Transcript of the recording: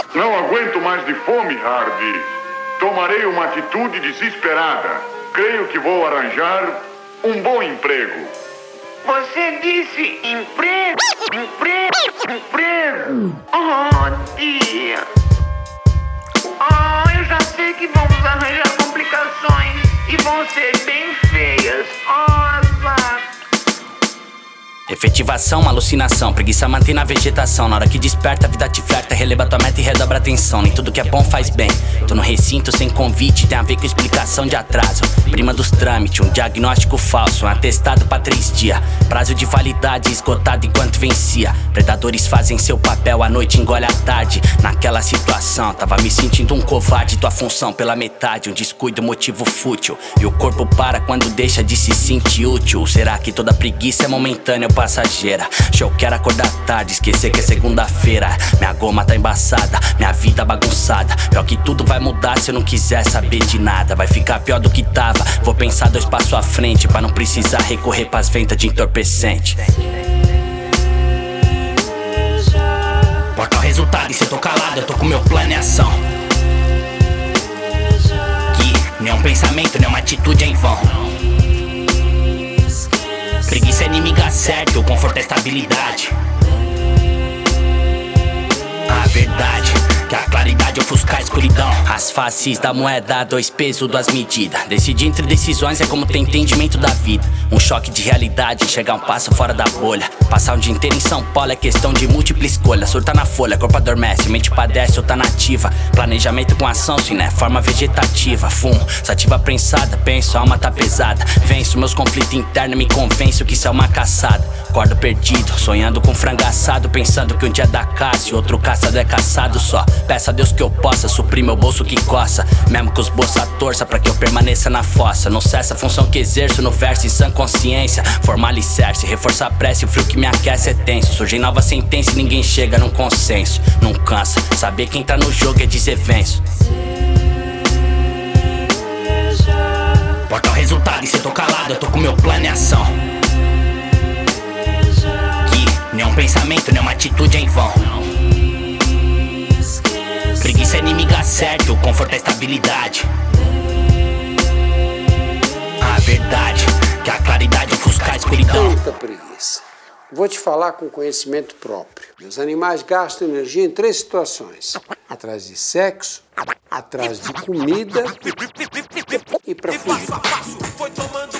Não aguento mais de fome, Hardy. Tomarei uma atitude desesperada. Creio que vou arranjar um bom emprego. Você disse emprego? Emprego? Oh, tia. Oh, eu já sei que vamos arranjar complicações e vão ser bem feias. Nossa. Efetivação, alucinação, preguiça mantém na vegetação. Na hora que desperta, a vida te flerta, releva tua meta e redobra a atenção. Nem tudo que é bom faz bem. Tô no recinto sem convite, tem a ver com explicação de atraso. Prima dos trâmites, um diagnóstico falso, um atestado pra 3 dias. Prazo de validade esgotado enquanto vencia. Predadores fazem seu papel, a noite engole a tarde. Naquela situação, tava me sentindo um covarde. Tua função pela metade, um descuido, motivo fútil. E o corpo para quando deixa de se sentir útil. Será que toda preguiça é momentânea ou passageira? Eu quero acordar tarde, esquecer que é segunda-feira. Minha goma tá embaçada, minha vida bagunçada. Pior que tudo vai mudar se eu não quiser saber de nada. Vai ficar pior do que tava. Vou pensar 2 passos à frente pra não precisar recorrer pras ventas de entorpecente. Importa o resultado e se eu tô calado, eu tô com meu plano em ação. Que nenhum pensamento, nenhuma atitude é em vão. Preguiça é inimiga certa, o conforto é estabilidade. A verdade, que a claridade ofusca a escuridão. As faces da moeda, 2 pesos, 2 medidas. Decidir entre decisões é como ter entendimento da vida. Um choque de realidade, enxergar um passo fora da bolha. Passar um dia inteiro em São Paulo é questão de múltipla escolha. Surtar na folha, corpo adormece, mente padece ou tá nativa. Planejamento com ação, sim, né? Forma vegetativa. Fumo, sativa prensada, penso, a alma tá pesada. Venço meus conflitos internos, me convenço que isso é uma caçada. Acordo perdido, sonhando com frango assado, pensando que um dia dá caça e outro caçado é caçado só. Peço a Deus que eu possa suprir meu bolso que coça. Mesmo que os bolsa torça pra que eu permaneça na fossa. Não cessa a função que exerço no verso em sã consciência. Formar alicerce, reforçar a prece, o frio que me aquece é tenso. Surgem novas sentenças e ninguém chega num consenso. Não cansa, saber que entrar no jogo é dizer venço. Importa o resultado e se eu tô calado, eu tô com meu plano em ação. Que nenhum pensamento, nenhuma atitude é em vão. Preguiça é inimiga certa, o conforto é estabilidade. A verdade, que a claridade ofusca a escuridão. Tanta preguiça. Vou te falar com conhecimento próprio. Os animais gastam energia em 3 situações: atrás de sexo, atrás de comida e para fugir.